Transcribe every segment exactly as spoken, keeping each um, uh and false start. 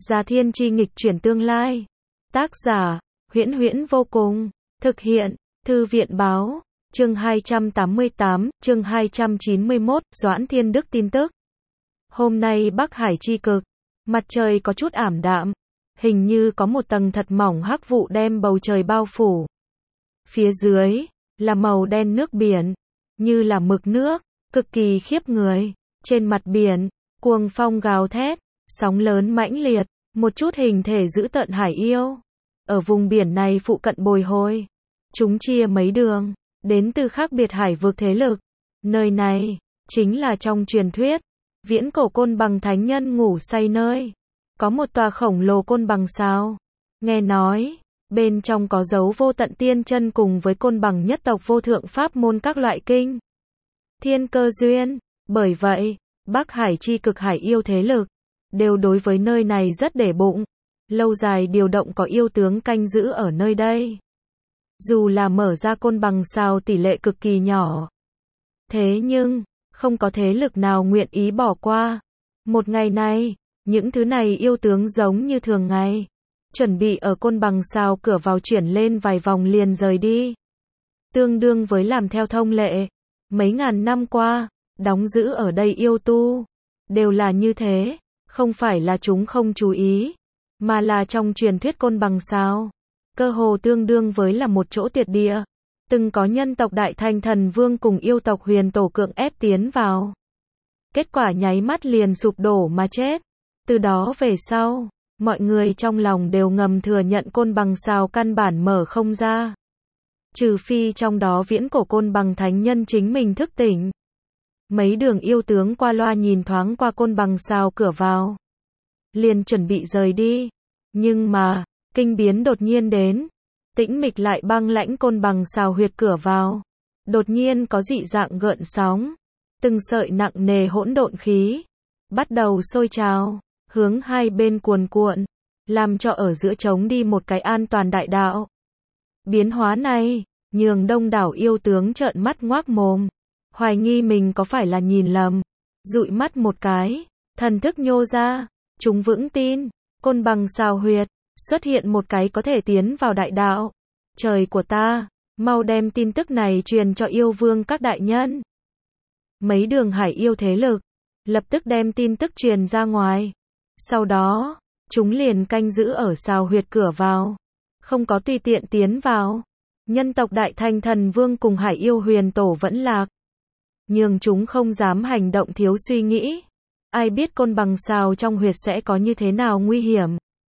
Gia Thiên Chi nghịch chuyển tương lai. Tác giả, Huyễn Huyễn vô cùng. Thực hiện, Thư viện Báo. Chương hai trăm tám mươi tám, chương hai trăm chín mươi mốt, Doãn Thiên Đức tin tức. Hôm nay Bắc Hải chi cực, mặt trời có chút ảm đạm, hình như có một tầng thật mỏng hắc vụ đem bầu trời bao phủ. Phía dưới là màu đen nước biển, như là mực nước, cực kỳ khiếp người. Trên mặt biển, cuồng phong gào thét, sóng lớn mãnh liệt, một chút hình thể dữ tợn hải yêu ở vùng biển này phụ cận bồi hồi. Chúng chia mấy đường, đến từ khác biệt hải vực thế lực. Nơi này chính là trong truyền thuyết viễn cổ côn bằng thánh nhân ngủ say nơi. Có một tòa khổng lồ côn bằng sao. Nghe nói, bên trong có dấu vô tận tiên chân cùng với côn bằng nhất tộc vô thượng pháp môn các loại kinh thiên cơ duyên. Bởi vậy, Bắc Hải chi cực hải yêu thế lực đều đối với nơi này rất để bụng. Lâu dài điều động có yêu tướng canh giữ ở nơi đây. Dù là mở ra côn bằng sao tỷ lệ cực kỳ nhỏ. Thế nhưng, không có thế lực nào nguyện ý bỏ qua. Một ngày này, những thứ này yêu tướng giống như thường ngày, chuẩn bị ở côn bằng sao cửa vào chuyển lên vài vòng liền rời đi. Tương đương với làm theo thông lệ. Mấy ngàn năm qua, đóng giữ ở đây yêu tu đều là như thế, không phải là chúng không chú ý, mà là trong truyền thuyết côn bằng sao cơ hồ tương đương với là một chỗ tuyệt địa. Từng có nhân tộc Đại Thành Thần Vương cùng yêu tộc Huyền Tổ cưỡng ép tiến vào. Kết quả nháy mắt liền sụp đổ mà chết. Từ đó về sau, mọi người trong lòng đều ngầm thừa nhận côn bằng sao căn bản mở không ra. Trừ phi trong đó viễn cổ côn bằng thánh nhân chính mình thức tỉnh. Mấy đường yêu tướng qua loa nhìn thoáng qua côn bằng sao cửa vào, liền chuẩn bị rời đi. Nhưng mà, kinh biến đột nhiên đến. Tĩnh mịch lại băng lãnh côn bằng sao huyệt cửa vào. Đột nhiên có dị dạng gợn sóng. Từng sợi nặng nề hỗn độn khí bắt đầu sôi trào, hướng hai bên cuồn cuộn, làm cho ở giữa trống đi một cái an toàn đại đạo. Biến hóa này, nhường đông đảo yêu tướng trợn mắt ngoác mồm, hoài nghi mình có phải là nhìn lầm. Dụi mắt một cái, thần thức nhô ra, chúng vững tin, côn bằng sao huyệt xuất hiện một cái có thể tiến vào đại đạo. Trời của ta, mau đem tin tức này truyền cho yêu vương các đại nhân. Mấy đường hải yêu thế lực lập tức đem tin tức truyền ra ngoài. Sau đó, chúng liền canh giữ ở sao huyệt cửa vào, không có tùy tiện tiến vào. Nhân tộc Đại Thành Thần Vương cùng hải yêu Huyền Tổ vẫn lạc, nhưng chúng không dám hành động thiếu suy nghĩ. Ai biết côn bằng sao trong huyệt sẽ có như thế nào nguy hiểm.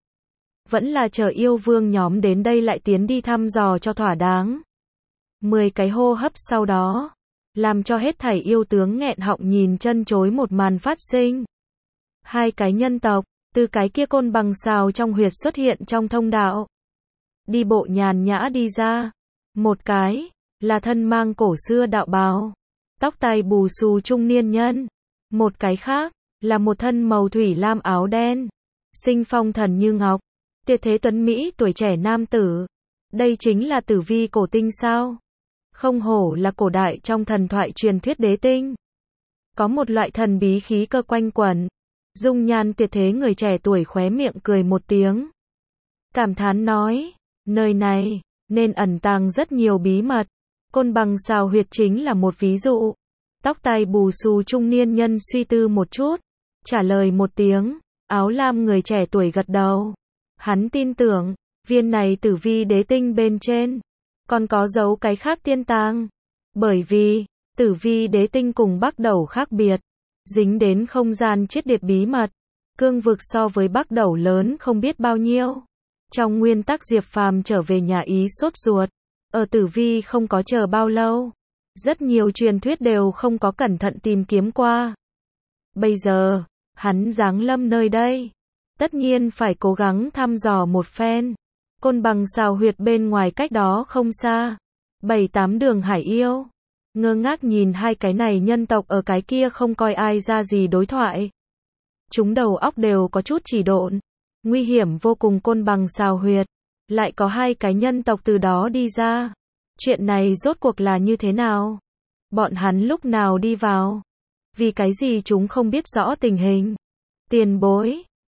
Vẫn là chờ yêu vương nhóm đến đây lại tiến đi thăm dò cho thỏa đáng. Mười cái hô hấp sau đó, làm cho hết thảy yêu tướng nghẹn họng nhìn chân chối một màn phát sinh. Hai cái nhân tộc, từ cái kia côn bằng sao trong huyệt xuất hiện trong thông đạo. Đi bộ nhàn nhã đi ra. Một cái, là thân mang cổ xưa đạo bào, tóc tai bù xù trung niên nhân. Một cái khác, là một thân màu thủy lam áo đen, sinh phong thần như ngọc, tuyệt thế tuấn Mỹ tuổi trẻ nam tử. Đây chính là Tử Vi cổ tinh sao? Không hổ là cổ đại trong thần thoại truyền thuyết đế tinh. Có một loại thần bí khí cơ quanh quẩn. Dung nhan tuyệt thế người trẻ tuổi khóe miệng cười một tiếng. Cảm thán nói, nơi này, nên ẩn tàng rất nhiều bí mật. Côn bằng sao huyệt chính là một ví dụ. Tóc tai bù xù trung niên nhân suy tư một chút, trả lời một tiếng. Áo lam người trẻ tuổi gật đầu. Hắn tin tưởng, viên này tử vi đế tinh bên trên còn có dấu cái khác tiên tàng. Bởi vì, tử vi đế tinh cùng Bắc Đẩu khác biệt, dính đến không gian chiết điệp bí mật. Cương vực so với Bắc Đẩu lớn không biết bao nhiêu. Trong nguyên tắc Diệp Phàm trở về nhà ý sốt ruột. Ở tử vi không có chờ bao lâu. Rất nhiều truyền thuyết đều không có cẩn thận tìm kiếm qua. Bây giờ, hắn giáng lâm nơi đây. Tất nhiên phải cố gắng thăm dò một phen. Côn bằng sao huyệt bên ngoài cách đó không xa. Bảy tám đường hải yêu ngơ ngác nhìn hai cái này nhân tộc ở cái kia không coi ai ra gì đối thoại. Chúng đầu óc đều có chút chỉ độn. Nguy hiểm vô cùng côn bằng sao huyệt. Lại có hai cái nhân tộc từ đó đi ra. Chuyện này rốt cuộc là như thế nào? Bọn hắn lúc nào đi vào? Vì cái gì chúng không biết rõ tình hình? Tiền bối,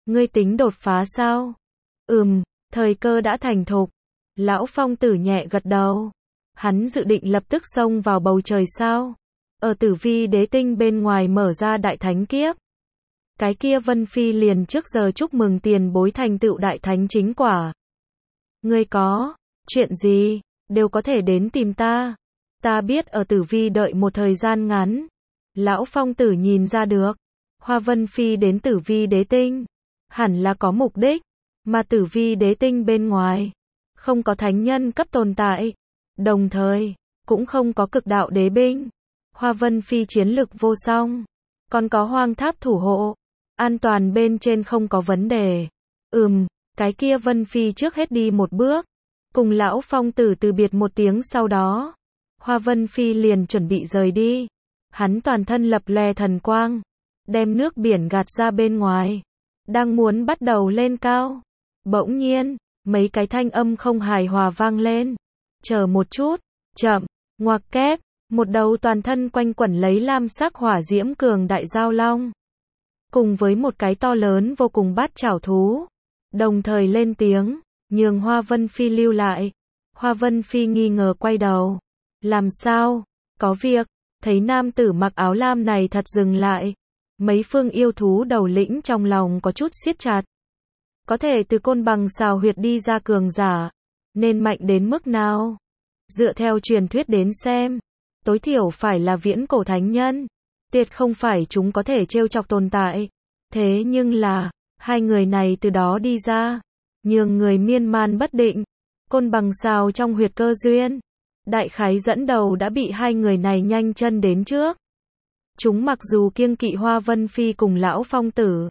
Ngươi tính đột phá sao? Ừm, thời cơ đã thành thục. Lão Phong Tử nhẹ gật đầu. Hắn dự định lập tức xông vào bầu trời sao? Ở Tử Vi Đế Tinh bên ngoài mở ra đại thánh kiếp. Cái kia Vân Phi liền trước giờ chúc mừng tiền bối thành tựu đại thánh chính quả. Ngươi có chuyện gì, đều có thể đến tìm ta. Ta biết ở Tử Vi đợi một thời gian ngắn. Lão Phong Tử nhìn ra được. Hoa Vân Phi đến Tử Vi Đế Tinh. Hẳn là có mục đích. Mà Tử Vi Đế Tinh bên ngoài. Không có thánh nhân cấp tồn tại. Đồng thời, cũng không có cực đạo đế binh. Hoa Vân Phi chiến lực vô song. Còn có hoang tháp thủ hộ. An toàn bên trên không có vấn đề. Ừm, cái kia Vân Phi trước hết đi một bước. Cùng Lão Phong Tử từ biệt một tiếng sau đó. Hoa Vân Phi liền chuẩn bị rời đi. Hắn toàn thân lập lòe thần quang. Đem nước biển gạt ra bên ngoài. Đang muốn bắt đầu lên cao. Bỗng nhiên, mấy cái thanh âm không hài hòa vang lên. Chờ một chút, chậm, ngoặc kép, một đầu toàn thân quanh quẩn lấy lam sắc hỏa diễm cường đại giao long. Cùng với một cái to lớn vô cùng bát chảo thú. Đồng thời lên tiếng, nhường Hoa Vân Phi lưu lại. Hoa Vân Phi nghi ngờ quay đầu. Làm sao? Có việc. Thấy nam tử mặc áo lam này thật dừng lại. Mấy phương yêu thú đầu lĩnh trong lòng có chút siết chặt. Có thể từ côn bằng xào huyệt đi ra cường giả. Nên mạnh đến mức nào? Dựa theo truyền thuyết đến xem. Tối thiểu phải là viễn cổ thánh nhân. Tuyệt không phải chúng có thể trêu chọc tồn tại. Thế nhưng là, hai người này từ đó đi ra. Nhường người miên man bất định. Côn bằng xào trong huyệt cơ duyên. Đại khái dẫn đầu đã bị hai người này nhanh chân đến trước. Chúng mặc dù kiêng kỵ Hoa Vân Phi cùng Lão Phong Tử.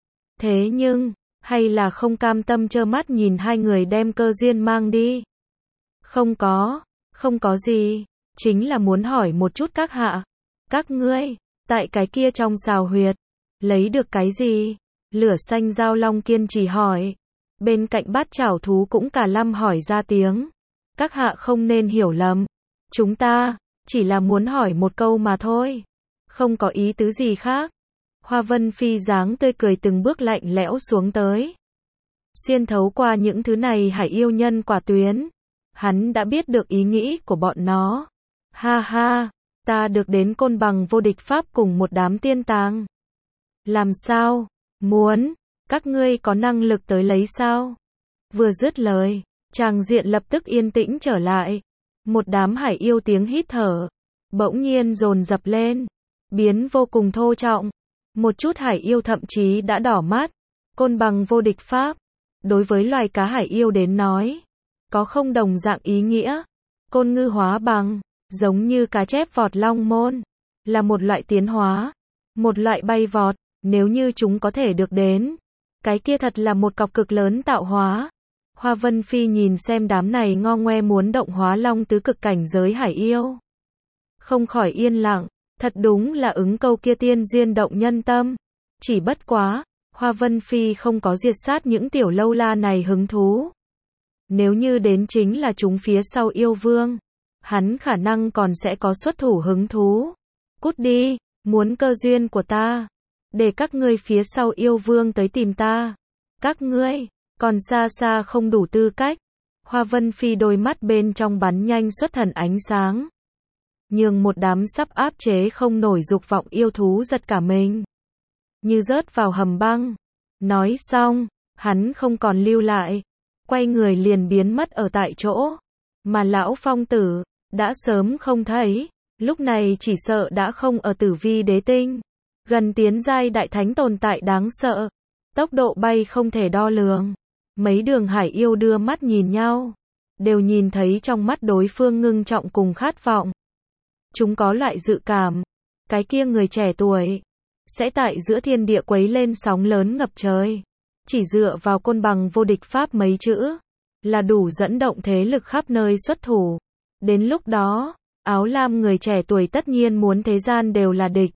Thế nhưng, hay là không cam tâm trơ mắt nhìn hai người đem cơ duyên mang đi. Không có, không có gì. Chính là muốn hỏi một chút các hạ. Các ngươi, tại cái kia trong xào huyệt. Lấy được cái gì? Lửa xanh giao long kiên trì hỏi. Bên cạnh bát chảo thú cũng cả lâm hỏi ra tiếng. Các hạ không nên hiểu lầm. Chúng ta, chỉ là muốn hỏi một câu mà thôi. Không có ý tứ gì khác. Hoa Vân Phi dáng tươi cười từng bước lạnh lẽo xuống tới. Xuyên thấu qua những thứ này hải yêu nhân quả tuyến. Hắn đã biết được ý nghĩ của bọn nó. Ha ha, ta được đến côn bằng vô địch pháp cùng một đám tiên tàng. Làm sao? Muốn, các ngươi có năng lực tới lấy sao? Vừa dứt lời, tràng diện lập tức yên tĩnh trở lại. Một đám hải yêu tiếng hít thở. Bỗng nhiên dồn dập lên. Biến vô cùng thô trọng. Một chút hải yêu thậm chí đã đỏ mắt. Côn bằng vô địch pháp. Đối với loài cá hải yêu đến nói. Có không đồng dạng ý nghĩa. Côn ngư hóa bằng. Giống như cá chép vọt long môn. Là một loại tiến hóa. Một loại bay vọt. Nếu như chúng có thể được đến. Cái kia thật là một cọc cực lớn tạo hóa. Hoa Vân Phi nhìn xem đám này ngo ngoe muốn động hóa long tứ cực cảnh giới hải yêu. Không khỏi yên lặng. Thật đúng là ứng câu kia tiên duyên động nhân tâm. Chỉ bất quá, Hoa Vân Phi không có diệt sát những tiểu lâu la này hứng thú. Nếu như đến chính là chúng phía sau yêu vương, hắn khả năng còn sẽ có xuất thủ hứng thú. Cút đi, muốn cơ duyên của ta. Để các ngươi phía sau yêu vương tới tìm ta. Các ngươi, còn xa xa không đủ tư cách. Hoa Vân Phi đôi mắt bên trong bắn nhanh xuất thần ánh sáng. Nhường một đám sắp áp chế không nổi dục vọng yêu thú giật cả mình. Như rớt vào hầm băng. Nói xong, hắn không còn lưu lại. Quay người liền biến mất ở tại chỗ. Mà Lão Phong Tử, đã sớm không thấy. Lúc này chỉ sợ đã không ở Tử Vi Đế Tinh. Gần tiến giai đại thánh tồn tại đáng sợ. Tốc độ bay không thể đo lường. Mấy đường hải yêu đưa mắt nhìn nhau. Đều nhìn thấy trong mắt đối phương ngưng trọng cùng khát vọng. Chúng có loại dự cảm. Cái kia người trẻ tuổi. Sẽ tại giữa thiên địa quấy lên sóng lớn ngập trời. Chỉ dựa vào côn bằng vô địch pháp mấy chữ. Là đủ dẫn động thế lực khắp nơi xuất thủ. Đến lúc đó, áo lam người trẻ tuổi tất nhiên muốn thế gian đều là địch.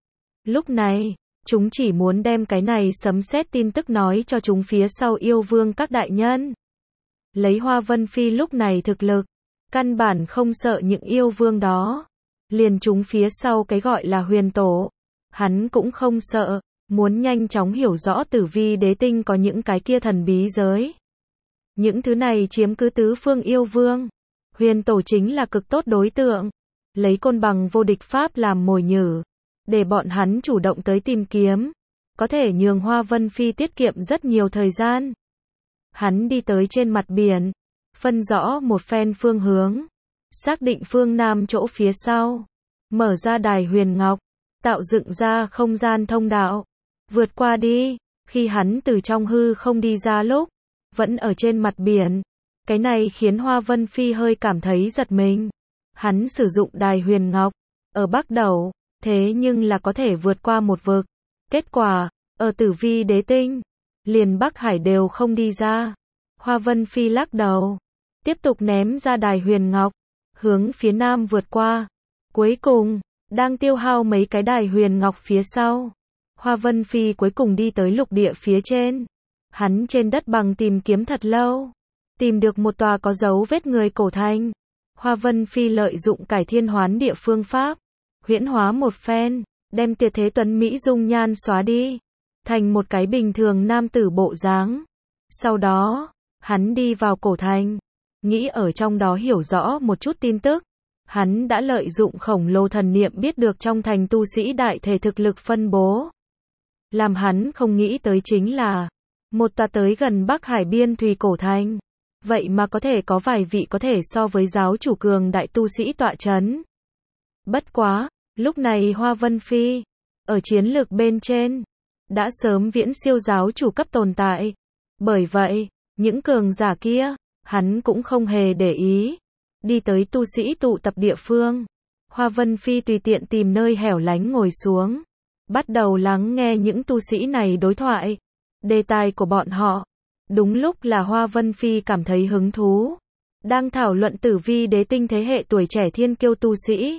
Lúc này, chúng chỉ muốn đem cái này sấm sét tin tức nói cho chúng phía sau yêu vương các đại nhân. Lấy Hoa Vân Phi lúc này thực lực, căn bản không sợ những yêu vương đó. Liền chúng phía sau cái gọi là huyền tổ. Hắn cũng không sợ, muốn nhanh chóng hiểu rõ tử vi đế tinh có những cái kia thần bí giới. Những thứ này chiếm cứ tứ phương yêu vương. Huyền tổ chính là cực tốt đối tượng. Lấy côn bằng vô địch pháp làm mồi nhử. Để bọn hắn chủ động tới tìm kiếm. Có thể nhường Hoa Vân Phi tiết kiệm rất nhiều thời gian. Hắn đi tới trên mặt biển. Phân rõ một phen phương hướng. Xác định phương nam chỗ phía sau. Mở ra đài huyền ngọc. Tạo dựng ra không gian thông đạo. Vượt qua đi. Khi hắn từ trong hư không đi ra lúc. Vẫn ở trên mặt biển. Cái này khiến Hoa Vân Phi hơi cảm thấy giật mình. Hắn sử dụng đài huyền ngọc. Ở Bắc Đẩu. Thế nhưng là có thể vượt qua một vực. Kết quả. Ở tử vi đế tinh. Liền Bắc Hải đều không đi ra. Hoa Vân Phi lắc đầu. Tiếp tục ném ra đài huyền ngọc. Hướng phía nam vượt qua. Cuối cùng. Đang tiêu hao mấy cái đài huyền ngọc phía sau. Hoa Vân Phi cuối cùng đi tới lục địa phía trên. Hắn trên đất bằng tìm kiếm thật lâu. Tìm được một tòa có dấu vết người cổ thành. Hoa Vân Phi lợi dụng cải thiên hoán địa phương pháp. Huyễn hóa một phen. Đem Tuyệt Thế Tuấn Mỹ dung nhan xóa đi. Thành một cái bình thường nam tử bộ dáng. Sau đó. Hắn đi vào cổ thành. Nghĩ ở trong đó hiểu rõ một chút tin tức. Hắn đã lợi dụng khổng lồ thần niệm biết được trong thành tu sĩ đại thể thực lực phân bố. Làm hắn không nghĩ tới chính là. Một tòa tới gần Bắc Hải biên thùy cổ thành. Vậy mà có thể có vài vị có thể so với giáo chủ cường đại tu sĩ tọa chấn. Bất quá, lúc này Hoa Vân Phi. Ở chiến lược bên trên. Đã sớm viễn siêu giáo chủ cấp tồn tại. Bởi vậy, những cường giả kia. Hắn cũng không hề để ý. Đi tới tu sĩ tụ tập địa phương. Hoa Vân Phi tùy tiện tìm nơi hẻo lánh ngồi xuống. Bắt đầu lắng nghe những tu sĩ này đối thoại. Đề tài của bọn họ. Đúng lúc là Hoa Vân Phi cảm thấy hứng thú. Đang thảo luận tử vi đế tinh thế hệ tuổi trẻ thiên kiêu tu sĩ.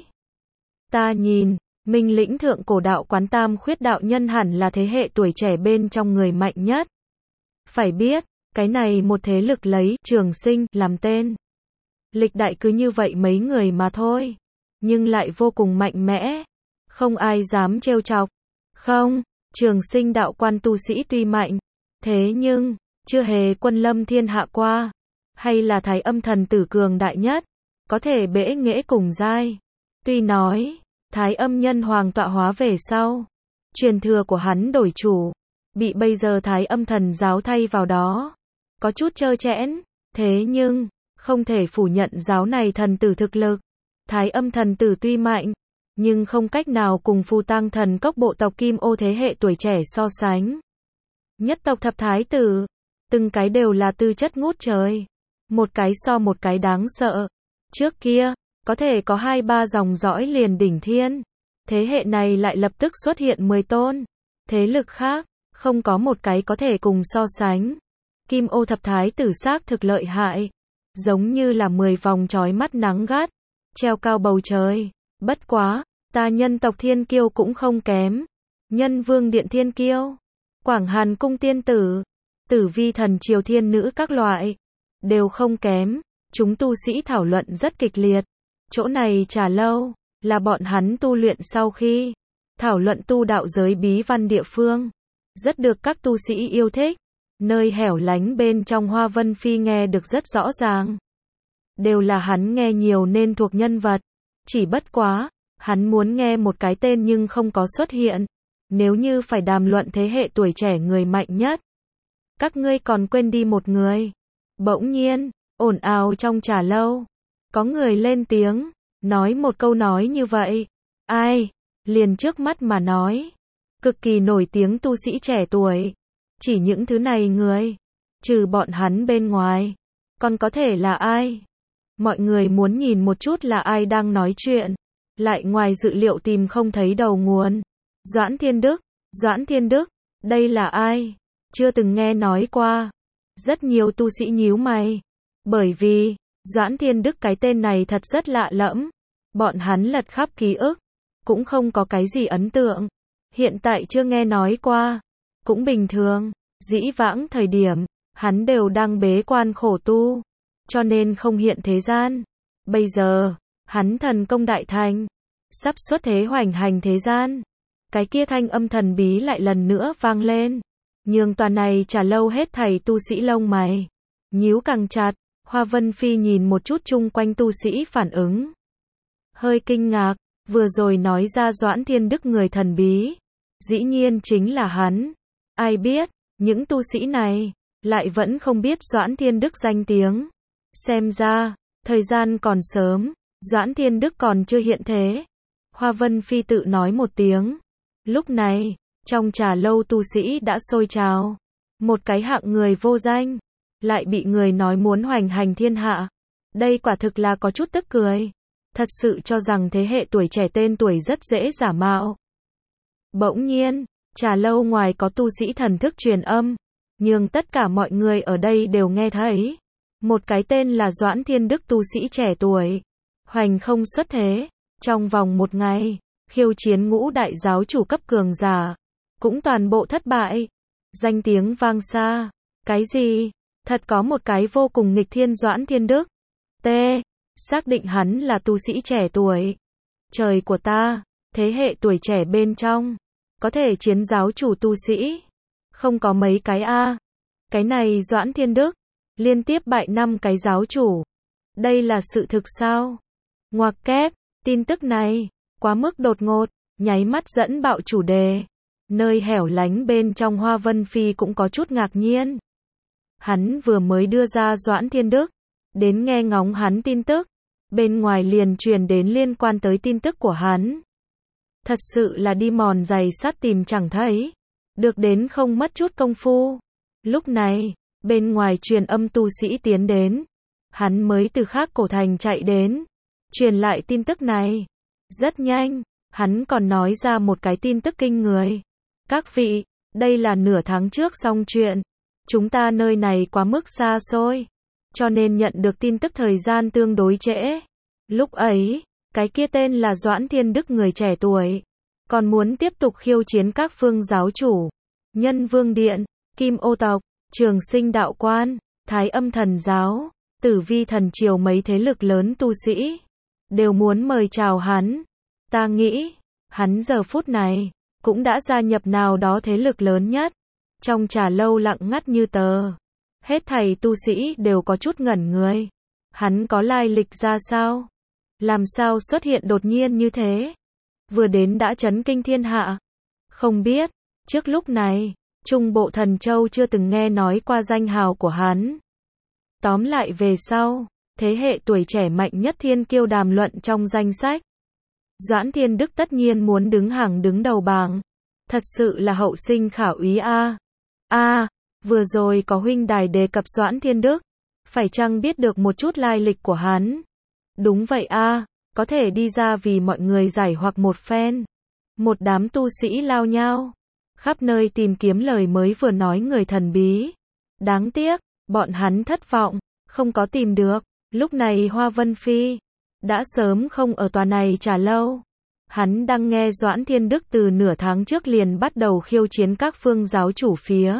Ta nhìn, Minh Lĩnh thượng cổ đạo quán Tam Khuyết đạo nhân hẳn là thế hệ tuổi trẻ bên trong người mạnh nhất. Phải biết, cái này một thế lực lấy Trường Sinh làm tên. Lịch đại cứ như vậy mấy người mà thôi. Nhưng lại vô cùng mạnh mẽ. Không ai dám trêu chọc. Không, Trường Sinh đạo quan tu sĩ tuy mạnh. Thế nhưng, chưa hề quân lâm thiên hạ qua. Hay là Thái Âm thần tử cường đại nhất. Có thể bẽ nghễ cùng giai. Tuy nói, Thái Âm nhân hoàng tọa hóa về sau. Truyền thừa của hắn đổi chủ. Bị bây giờ Thái Âm thần giáo thay vào đó. Có chút trơ trẽn. Thế nhưng, không thể phủ nhận giáo này thần tử thực lực. Thái Âm thần tử tuy mạnh. Nhưng không cách nào cùng Phù Tang thần cốc bộ tộc Kim Ô thế hệ tuổi trẻ so sánh. Nhất tộc thập thái tử. Từng cái đều là tư chất ngút trời. Một cái so một cái đáng sợ. Trước kia, có thể có hai ba dòng dõi liền đỉnh thiên. Thế hệ này lại lập tức xuất hiện mười tôn. Thế lực khác, không có một cái có thể cùng so sánh. Kim Ô thập thái tử xác thực lợi hại. Giống như là mười vòng chói mắt nắng gắt. Treo cao bầu trời. Bất quá, ta nhân tộc thiên kiêu cũng không kém. Nhân vương điện thiên kiêu. Quảng Hàn cung tiên tử. Tử vi thần triều thiên nữ các loại. Đều không kém. Chúng tu sĩ thảo luận rất kịch liệt. Chỗ này trà lâu. Là bọn hắn tu luyện sau khi. Thảo luận tu đạo giới bí văn địa phương. Rất được các tu sĩ yêu thích. Nơi hẻo lánh bên trong Hoa Vân Phi nghe được rất rõ ràng. Đều là hắn nghe nhiều nên thuộc nhân vật. Chỉ bất quá. Hắn muốn nghe một cái tên nhưng không có xuất hiện. Nếu như phải đàm luận thế hệ tuổi trẻ người mạnh nhất. Các ngươi còn quên đi một người. Bỗng nhiên, ồn ào trong trà lâu. Có người lên tiếng. Nói một câu nói như vậy. Ai? Liền trước mắt mà nói. Cực kỳ nổi tiếng tu sĩ trẻ tuổi. Chỉ những thứ này người. Trừ bọn hắn bên ngoài. Còn có thể là ai? Mọi người muốn nhìn một chút là ai đang nói chuyện. Lại ngoài dự liệu tìm không thấy đầu nguồn. Doãn Thiên Đức. Doãn Thiên Đức. Đây là ai? Chưa từng nghe nói qua. Rất nhiều tu sĩ nhíu mày. Bởi vì, Doãn Thiên Đức cái tên này thật rất lạ lẫm. Bọn hắn lật khắp ký ức. Cũng không có cái gì ấn tượng. Hiện tại chưa nghe nói qua. Cũng bình thường. Dĩ vãng thời điểm, hắn đều đang bế quan khổ tu. Cho nên không hiện thế gian. Bây giờ, hắn thần công đại thành. Sắp xuất thế hoành hành thế gian. cái kia thanh âm thần bí lại lần nữa vang lên, nhường tòa này trà lâu hết thảy tu sĩ lông mày nhíu càng chặt. Hoa Vân Phi nhìn một chút chung quanh tu sĩ phản ứng, hơi kinh ngạc, vừa rồi nói ra Doãn Thiên Đức người thần bí, dĩ nhiên chính là hắn. Ai biết, những tu sĩ này lại vẫn không biết Doãn Thiên Đức danh tiếng. Xem ra, thời gian còn sớm, Doãn Thiên Đức còn chưa hiện thế. Hoa Vân Phi tự nói một tiếng. Lúc này, trong trà lâu tu sĩ đã sôi trào. Một cái hạng người vô danh, lại bị người nói muốn hoành hành thiên hạ. Đây quả thực là có chút tức cười. Thật sự cho rằng thế hệ tuổi trẻ tên tuổi rất dễ giả mạo. Bỗng nhiên, trà lâu ngoài có tu sĩ thần thức truyền âm, nhưng tất cả mọi người ở đây đều nghe thấy. Một cái tên là Doãn Thiên Đức tu sĩ trẻ tuổi, hoành không xuất thế, trong vòng một ngày, khiêu chiến ngũ đại giáo chủ cấp cường giả, cũng toàn bộ thất bại. Danh tiếng vang xa. Cái gì? Thật có một cái vô cùng nghịch thiên Doãn Thiên Đức. T. Xác định hắn là tu sĩ trẻ tuổi. Trời của ta, thế hệ tuổi trẻ bên trong, có thể chiến giáo chủ tu sĩ. Không có mấy cái a. Cái này Doãn Thiên Đức, liên tiếp bại năm cái giáo chủ. Đây là sự thực sao? Ngoặc kép, tin tức này, quá mức đột ngột, nháy mắt dẫn bạo chủ đề. Nơi hẻo lánh bên trong Hoa Vân Phi cũng có chút ngạc nhiên. Hắn vừa mới đưa ra Doãn Thiên Đức, đến nghe ngóng hắn tin tức, bên ngoài liền truyền đến liên quan tới tin tức của hắn. Thật sự là đi mòn giày sắt tìm chẳng thấy, được đến không mất chút công phu. Lúc này, bên ngoài truyền âm tu sĩ tiến đến, hắn mới từ khác cổ thành chạy đến, truyền lại tin tức này. Rất nhanh, hắn còn nói ra một cái tin tức kinh người. Các vị, đây là nửa tháng trước xong chuyện. Chúng ta nơi này quá mức xa xôi, cho nên nhận được tin tức thời gian tương đối trễ. Lúc ấy, cái kia tên là Doãn Thiên Đức người trẻ tuổi, còn muốn tiếp tục khiêu chiến các phương giáo chủ, Nhân Vương Điện, Kim Ô tộc, Trường Sinh Đạo Quan, Thái Âm Thần Giáo, Tử Vi Thần Triều mấy thế lực lớn tu sĩ, đều muốn mời chào hắn. Ta nghĩ, hắn giờ phút này, cũng đã gia nhập nào đó thế lực lớn nhất. Trong trà lâu lặng ngắt như tờ. Hết thảy tu sĩ đều có chút ngẩn người. Hắn có lai lịch ra sao? Làm sao xuất hiện đột nhiên như thế? Vừa đến đã chấn kinh thiên hạ. Không biết, trước lúc này, Trung Bộ Thần Châu chưa từng nghe nói qua danh hào của hắn. Tóm lại về sau, thế hệ tuổi trẻ mạnh nhất thiên kiêu đàm luận trong danh sách. Doãn Thiên Đức tất nhiên muốn đứng hàng đứng đầu bảng. Thật sự là hậu sinh khả úy a. A, à, vừa rồi có huynh đài đề cập Doãn Thiên Đức, phải chăng biết được một chút lai lịch của hắn? Đúng vậy a, à, có thể đi ra vì mọi người giải hoặc một phen. Một đám tu sĩ lao nhau, khắp nơi tìm kiếm lời mới vừa nói người thần bí. Đáng tiếc, bọn hắn thất vọng, không có tìm được. Lúc này Hoa Vân Phi đã sớm không ở tòa này trà lâu. Hắn đang nghe Doãn Thiên Đức từ nửa tháng trước liền bắt đầu khiêu chiến các phương giáo chủ phía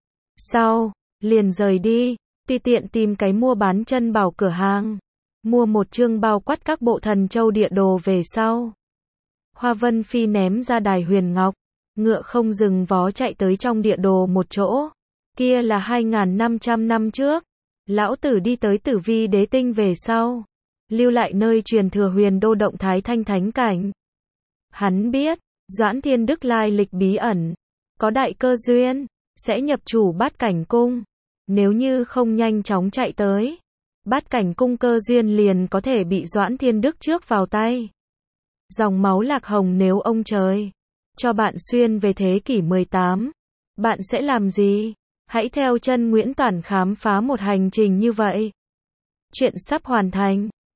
sau, liền rời đi, tùy tiện tìm cái mua bán chân bảo cửa hàng, mua một chương bao quát các bộ thần châu địa đồ về sau. Hoa Vân Phi ném ra đài huyền ngọc, ngựa không dừng vó chạy tới trong địa đồ một chỗ. Kia là hai nghìn năm trăm năm trước, lão tử đi tới Tử Vi Đế Tinh về sau, lưu lại nơi truyền thừa huyền đô động thái thanh thánh cảnh. Hắn biết, Doãn Thiên Đức lai lịch bí ẩn, có đại cơ duyên, sẽ nhập chủ Bát Cảnh Cung. Nếu như không nhanh chóng chạy tới, Bát Cảnh Cung cơ duyên liền có thể bị Doãn Thiên Đức trước vào tay. Dòng máu lạc hồng nếu ông trời cho bạn xuyên về thế kỷ mười tám, bạn sẽ làm gì? Hãy theo chân Nguyễn Toản khám phá một hành trình như vậy. Chuyện sắp hoàn thành.